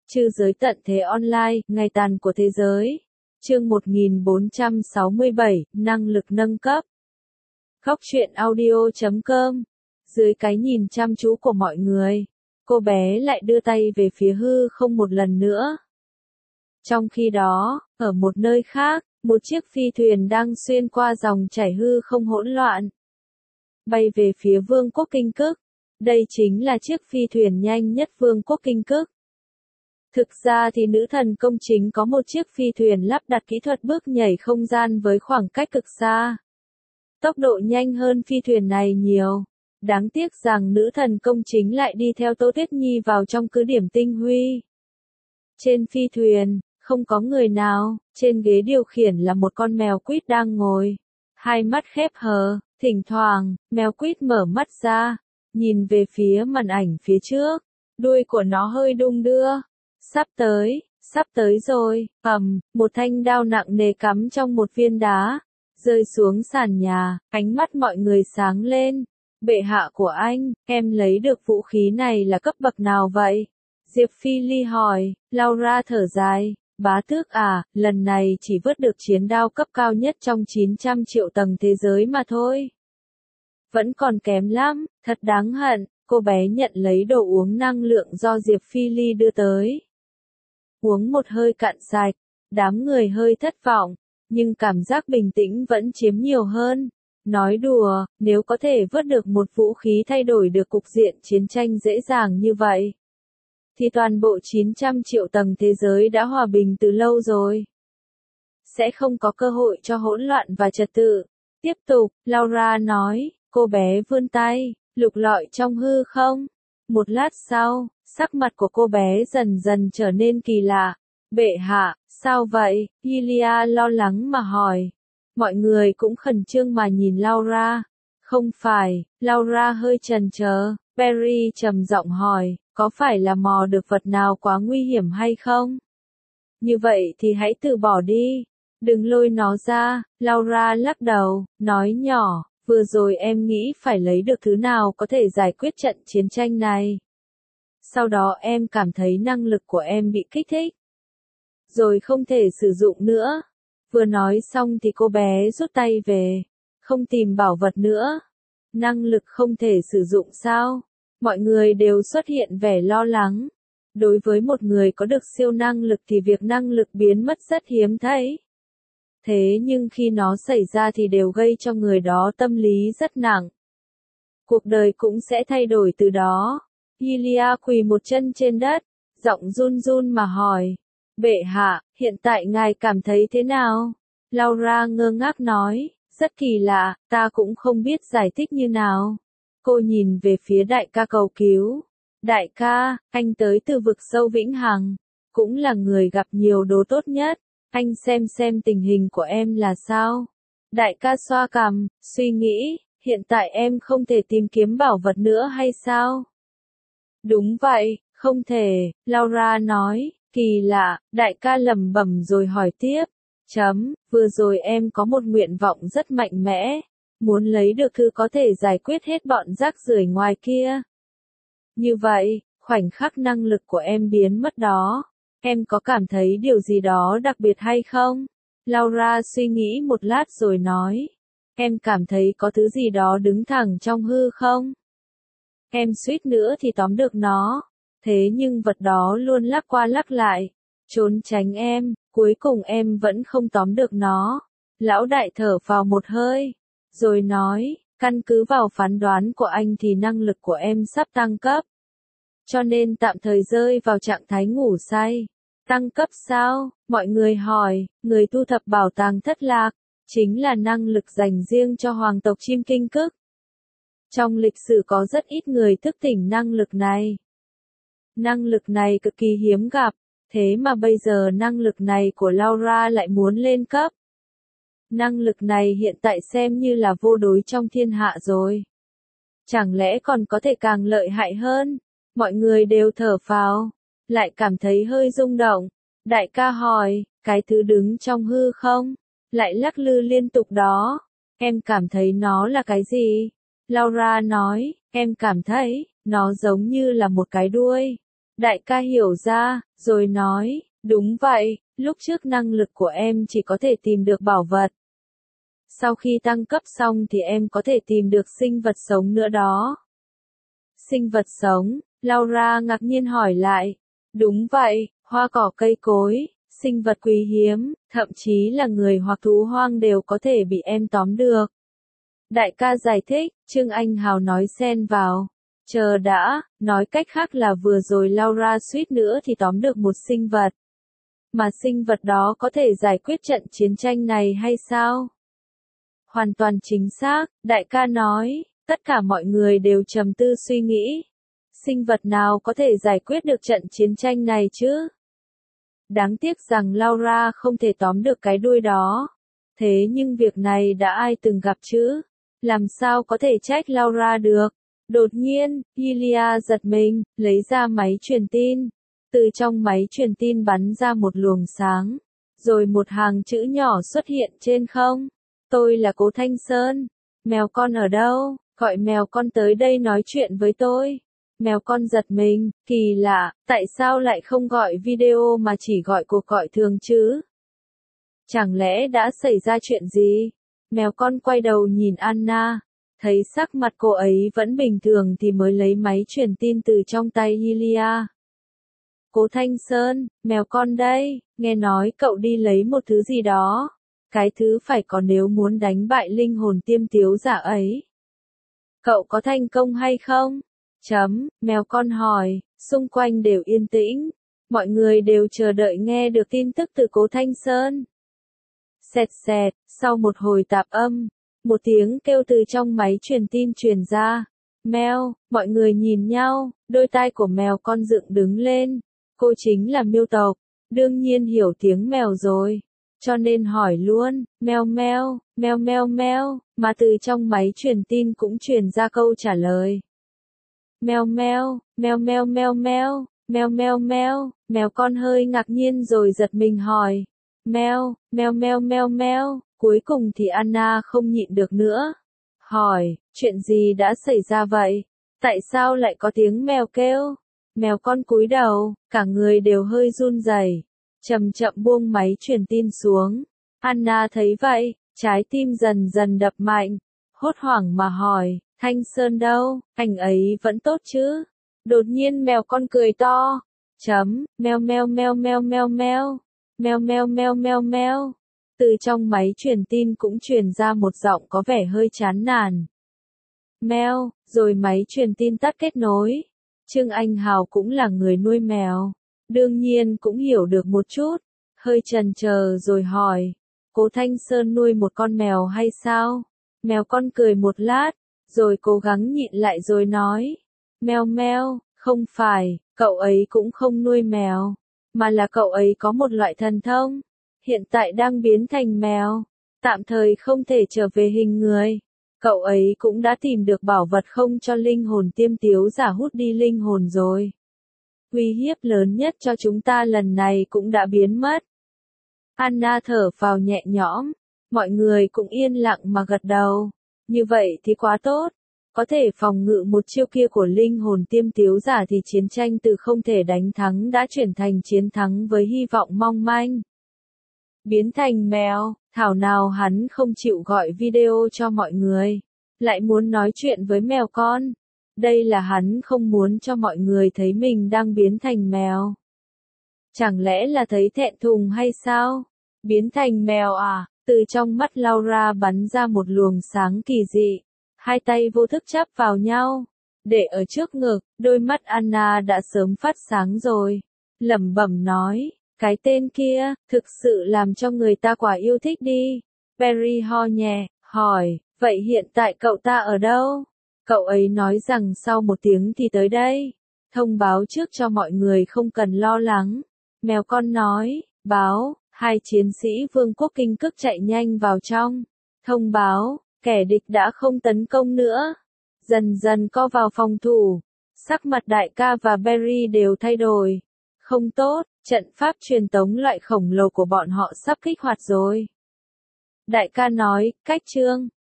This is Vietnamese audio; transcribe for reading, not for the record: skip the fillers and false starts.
Trư giới tận thế online, ngày tàn của thế giới. Chương 1467, năng lực nâng cấp. Góc truyện audio.com. Dưới cái nhìn chăm chú của mọi người, cô bé lại đưa tay về phía hư không một lần nữa. Trong khi đó, ở một nơi khác, một chiếc phi thuyền đang xuyên qua dòng chảy hư không hỗn loạn, bay về phía Vương quốc Kinh Cức. Đây chính là chiếc phi thuyền nhanh nhất Vương quốc Kinh Cức. Thực ra thì nữ thần công chính có một chiếc phi thuyền lắp đặt kỹ thuật bước nhảy không gian với khoảng cách cực xa. Tốc độ nhanh hơn phi thuyền này nhiều. Đáng tiếc rằng nữ thần công chính lại đi theo Tô Tuyết Nhi vào trong cứ điểm tinh huy. Trên phi thuyền, không có người nào, trên ghế điều khiển là một con mèo quýt đang ngồi. Hai mắt khép hờ, thỉnh thoảng, mèo quýt mở mắt ra, nhìn về phía màn ảnh phía trước. Đuôi của nó hơi đung đưa. Sắp tới rồi, một thanh đao nặng nề cắm trong một viên đá, rơi xuống sàn nhà, ánh mắt mọi người sáng lên. Bệ hạ của anh, em lấy được vũ khí này là cấp bậc nào vậy? Diệp Phi Ly hỏi. Laura thở dài, bá tước à, lần này chỉ vớt được chiến đao cấp cao nhất trong 900 triệu tầng thế giới mà thôi. Vẫn còn kém lắm, thật đáng hận. Cô bé nhận lấy đồ uống năng lượng do Diệp Phi Ly đưa tới. Uống một hơi cạn sạch, đám người hơi thất vọng, nhưng cảm giác bình tĩnh vẫn chiếm nhiều hơn. Nói đùa, nếu có thể vớt được một vũ khí thay đổi được cục diện chiến tranh dễ dàng như vậy, thì toàn bộ 900 triệu tầng thế giới đã hòa bình từ lâu rồi. Sẽ không có cơ hội cho hỗn loạn và trật tự. Tiếp tục, Laura nói, cô bé vươn tay, lục lọi trong hư không. Một lát sau, sắc mặt của cô bé dần dần trở nên kỳ lạ. Bệ hạ, sao vậy? Ilia lo lắng mà hỏi. Mọi người cũng khẩn trương mà nhìn Laura. Không phải, Laura hơi chần chờ. Perry trầm giọng hỏi, có phải là mò được vật nào quá nguy hiểm hay không? Như vậy thì hãy từ bỏ đi. Đừng lôi nó ra. Laura lắc đầu, nói nhỏ, vừa rồi em nghĩ phải lấy được thứ nào có thể giải quyết trận chiến tranh này. Sau đó em cảm thấy năng lực của em bị kích thích, rồi không thể sử dụng nữa. Vừa nói xong thì cô bé rút tay về, không tìm bảo vật nữa. Năng lực không thể sử dụng sao? Mọi người đều xuất hiện vẻ lo lắng. Đối với một người có được siêu năng lực thì việc năng lực biến mất rất hiếm thấy. Thế nhưng khi nó xảy ra thì đều gây cho người đó tâm lý rất nặng. Cuộc đời cũng sẽ thay đổi từ đó. Ilia quỳ một chân trên đất, giọng run run mà hỏi. Bệ hạ, hiện tại ngài cảm thấy thế nào? Laura ngơ ngác nói, rất kỳ lạ, ta cũng không biết giải thích như nào. Cô nhìn về phía đại ca cầu cứu. Đại ca, anh tới từ vực sâu vĩnh hằng, cũng là người gặp nhiều đồ tốt nhất. Anh xem tình hình của em là sao? Đại ca xoa cằm, suy nghĩ, hiện tại em không thể tìm kiếm bảo vật nữa hay sao? Đúng vậy, không thể, Laura nói, kỳ lạ, đại ca lẩm bẩm rồi hỏi tiếp. Vừa rồi em có một nguyện vọng rất mạnh mẽ, muốn lấy được thứ có thể giải quyết hết bọn rác rưởi ngoài kia. Như vậy, khoảnh khắc năng lực của em biến mất đó, em có cảm thấy điều gì đó đặc biệt hay không? Laura suy nghĩ một lát rồi nói, em cảm thấy có thứ gì đó đứng thẳng trong hư không? Em suýt nữa thì tóm được nó, thế nhưng vật đó luôn lắc qua lắc lại, trốn tránh em, cuối cùng em vẫn không tóm được nó. Lão đại thở vào một hơi, rồi nói, căn cứ vào phán đoán của anh thì năng lực của em sắp tăng cấp. Cho nên tạm thời rơi vào trạng thái ngủ say. Tăng cấp sao? Mọi người hỏi, người thu thập bảo tàng thất lạc, chính là năng lực dành riêng cho hoàng tộc chim Kinh Cức. Trong lịch sử có rất ít người thức tỉnh năng lực này. Năng lực này cực kỳ hiếm gặp, thế mà bây giờ năng lực này của Laura lại muốn lên cấp. Năng lực này hiện tại xem như là vô đối trong thiên hạ rồi. Chẳng lẽ còn có thể càng lợi hại hơn? Mọi người đều thở phào, lại cảm thấy hơi rung động. Đại ca hỏi, cái thứ đứng trong hư không, lại lắc lư liên tục đó, em cảm thấy nó là cái gì? Laura nói, em cảm thấy, nó giống như là một cái đuôi. Đại ca hiểu ra, rồi nói, đúng vậy, lúc trước năng lực của em chỉ có thể tìm được bảo vật. Sau khi tăng cấp xong thì em có thể tìm được sinh vật sống nữa đó. Sinh vật sống, Laura ngạc nhiên hỏi lại. Đúng vậy, hoa cỏ cây cối, sinh vật quý hiếm, thậm chí là người hoặc thú hoang đều có thể bị em tóm được. Đại ca giải thích, Trương Anh Hào nói xen vào. Chờ đã, nói cách khác là vừa rồi Laura suýt nữa thì tóm được một sinh vật. Mà sinh vật đó có thể giải quyết trận chiến tranh này hay sao? Hoàn toàn chính xác, đại ca nói, tất cả mọi người đều trầm tư suy nghĩ. Sinh vật nào có thể giải quyết được trận chiến tranh này chứ? Đáng tiếc rằng Laura không thể tóm được cái đuôi đó. Thế nhưng việc này đã ai từng gặp chứ? Làm sao có thể trách Laura được? Đột nhiên, Ilia giật mình, lấy ra máy truyền tin. Từ trong máy truyền tin bắn ra một luồng sáng. Rồi một hàng chữ nhỏ xuất hiện trên không. Tôi là Cố Thanh Sơn. Mèo con ở đâu? Gọi mèo con tới đây nói chuyện với tôi. Mèo con giật mình, kỳ lạ, tại sao lại không gọi video mà chỉ gọi cuộc gọi thường chứ? Chẳng lẽ đã xảy ra chuyện gì? Mèo con quay đầu nhìn Anna, thấy sắc mặt cô ấy vẫn bình thường thì mới lấy máy truyền tin từ trong tay Ilia. Cố Thanh Sơn, mèo con đây, nghe nói cậu đi lấy một thứ gì đó. Cái thứ phải có nếu muốn đánh bại linh hồn tiêm tiếu giả ấy. Cậu có thành công hay không? Mèo con hỏi, xung quanh đều yên tĩnh. Mọi người đều chờ đợi nghe được tin tức từ Cố Thanh Sơn. Xẹt xẹt, sau một hồi tạp âm, một tiếng kêu từ trong máy truyền tin truyền ra. Mèo, mọi người nhìn nhau, đôi tai của mèo con dựng đứng lên. Cô chính là Miêu tộc, đương nhiên hiểu tiếng mèo rồi. Cho nên hỏi luôn, meo meo, meo meo meo, mà từ trong máy truyền tin cũng truyền ra câu trả lời. Meo meo, meo meo meo meo, meo meo meo, mèo con hơi ngạc nhiên rồi giật mình hỏi. Meo, meo meo meo meo, cuối cùng thì Anna không nhịn được nữa. Hỏi, chuyện gì đã xảy ra vậy? Tại sao lại có tiếng mèo kêu? Mèo con cúi đầu, cả người đều hơi run rẩy, chậm chậm buông máy truyền tin xuống. Anna thấy vậy, trái tim dần dần đập mạnh, hốt hoảng mà hỏi, Thanh Sơn đâu, anh ấy vẫn tốt chứ? Đột nhiên mèo con cười to. Meo meo meo meo meo meo, meo meo meo meo meo. Từ trong máy truyền tin cũng truyền ra một giọng có vẻ hơi chán nản. Meo, rồi máy truyền tin tắt kết nối. Trương Anh Hào cũng là người nuôi mèo, đương nhiên cũng hiểu được một chút, hơi chần chờ rồi hỏi, Cố Thanh Sơn nuôi một con mèo hay sao? Mèo con cười một lát, rồi cố gắng nhịn lại rồi nói, meo meo, không phải, cậu ấy cũng không nuôi mèo, mà là cậu ấy có một loại thần thông, hiện tại đang biến thành mèo, tạm thời không thể trở về hình người. Cậu ấy cũng đã tìm được bảo vật không cho linh hồn tiêm tiếu giả hút đi linh hồn rồi. Uy hiếp lớn nhất cho chúng ta lần này cũng đã biến mất. Anna thở phào nhẹ nhõm, mọi người cũng yên lặng mà gật đầu. Như vậy thì quá tốt. Có thể phòng ngự một chiêu kia của linh hồn tiêm tiếu giả thì chiến tranh từ không thể đánh thắng đã chuyển thành chiến thắng với hy vọng mong manh. Biến thành mèo, thảo nào hắn không chịu gọi video cho mọi người, lại muốn nói chuyện với mèo con. Đây là hắn không muốn cho mọi người thấy mình đang biến thành mèo. Chẳng lẽ là thấy thẹn thùng hay sao? Biến thành mèo à? Từ trong mắt Laura bắn ra một luồng sáng kỳ dị. Hai tay vô thức chắp vào nhau. Để ở trước ngực, đôi mắt Anna đã sớm phát sáng rồi. Lẩm bẩm nói, cái tên kia, thực sự làm cho người ta quả yêu thích đi. Perry ho nhẹ, hỏi, vậy hiện tại cậu ta ở đâu? Cậu ấy nói rằng sau một tiếng thì tới đây. Thông báo trước cho mọi người không cần lo lắng. Mèo con nói, báo, hai chiến sĩ vương quốc kinh cức chạy nhanh vào trong. Thông báo, kẻ địch đã không tấn công nữa. Dần dần co vào phòng thủ. Sắc mặt đại ca và Barry đều thay đổi. Không tốt, trận pháp truyền tống loại khổng lồ của bọn họ sắp kích hoạt rồi. Đại ca nói, cách Trương